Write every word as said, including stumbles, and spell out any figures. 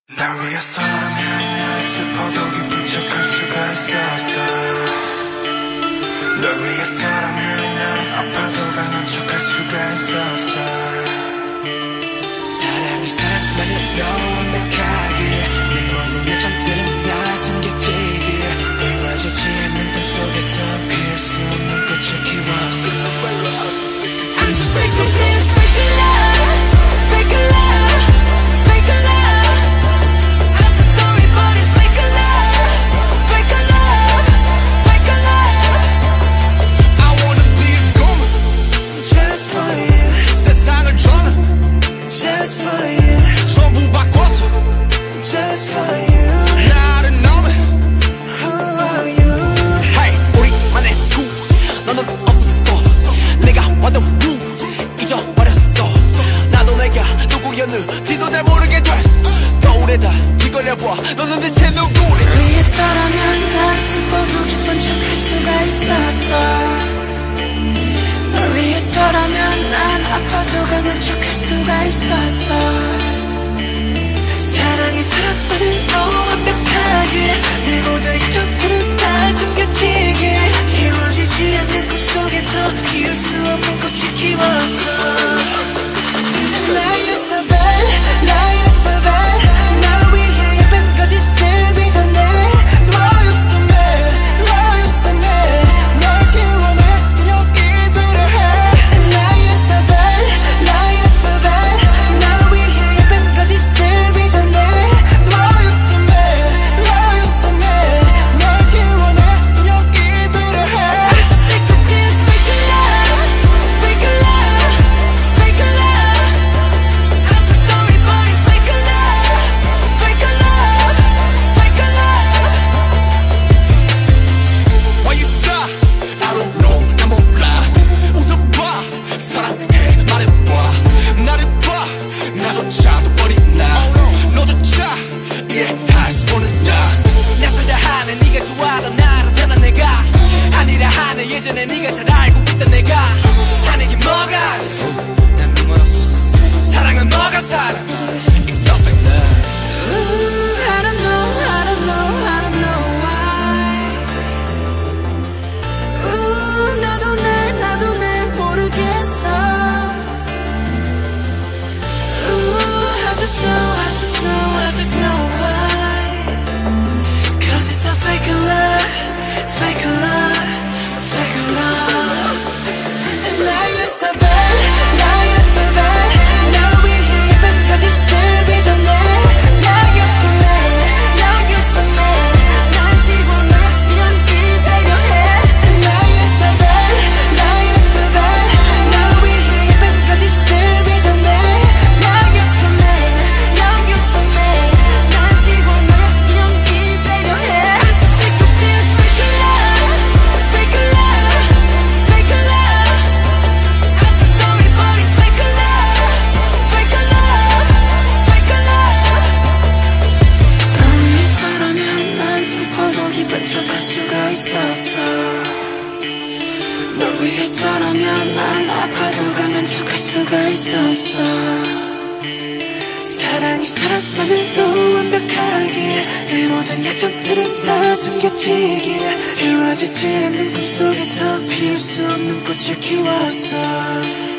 날 위해서라면 난 슬퍼도 기쁜 척할 수가 있었어. 널 위해서라면 난 아파도 강한 척할 수가 있었어. 사랑이 사랑만은 너무 완벽하게 내 모든 요점들은 다 숨겨지기에 이루어지지 않는 꿈속에서 피울 수 없는 꽃을 키웠어. I'm so sick of this fake love, fake love, fake love. I'm so sorry but it's fake love, fake love, fake love. I wanna be a goner just for you. 세상을 저는 just for you. 전부 바꿔서 just for you. 나를 너무 who are you? Hey, 우리만의 수 너는 없었어. 내가 완전 무 잊어버렸어. 나도 내가 누구였는지도 잘 모르게 됐어. 거울에다 뒤걸려봐 너는 대체 누구래. 위해서라면 난 슬퍼도 기쁜 척 할 수가 있었어. 널 위해서라면 난 아파도 강한 척 할 수가 있었어. 사랑이 사랑만은 너무 완벽하게 내 모든 이점들은 다 숨겨지게 이루어지지 않는 꿈속에서 피울 수 없는 꽃을 키웠어. Lie you're so bad, lie you're so bad. 날 위해 예쁜 거짓을 빚어내. Lie you're so mad, lie you're so mad. 널 지워내 여기 들어해. Lie you're so bad, lie you're so bad. 날 위해 예쁜 거짓을 빚어내. Lie you're so mad, lie you're so mad. 널 지워내 여기 들어해. I'm so sick of this fake love, fake love, fake love. I'm so sorry but it's fake love, fake love, fake love. Why you sigh? I don't know 난 몰라. 웃어봐 사랑해 말해봐. 나를 봐 나조차도 버린 나. 너조차 이해할 수 없는 나. 낯설다 하네 네가 좋아하던 나를 변한 내가 아니라 하네 예전에 네가 잘 알고 있던 내가 하는 게 뭐가 난 미워졌어. 사랑은 너가 살아. It's so fake love. Ooh, I don't know, I don't know, I don't know why. Ooh, 나도 날, 나도 날 모르겠어. Ooh, I just know, I just know, I just know why. Cause it's a fake love, fake love, fake love. And now you're so bad, now you're so bad. 날 위해 예쁜 거짓을 빚어내. Now you're so mad, now you're so mad. 날 지워내 이런 이대로 해. Now you're so bad, now you're so bad. 날 위해 예쁜 거짓을 빚어내. Now you're so mad, now you're so mad. 날 지워내 이런 이대로 해. I'm so sick of this fake love, fake love, fake love. I'm so sorry but it's fake love, fake love, fake love. 널 위해서라면 난 슬퍼도 기쁜 척할 수가 있었어. 널 위해서라면 난 아파도 강한 척할 수가 있었어. 사랑이 사랑만은 너무 완벽하게 내 모든 약점들은 다 숨겨지기에 이루어지지 않는 꿈속에서 피울 수 없는 꽃을 키웠어.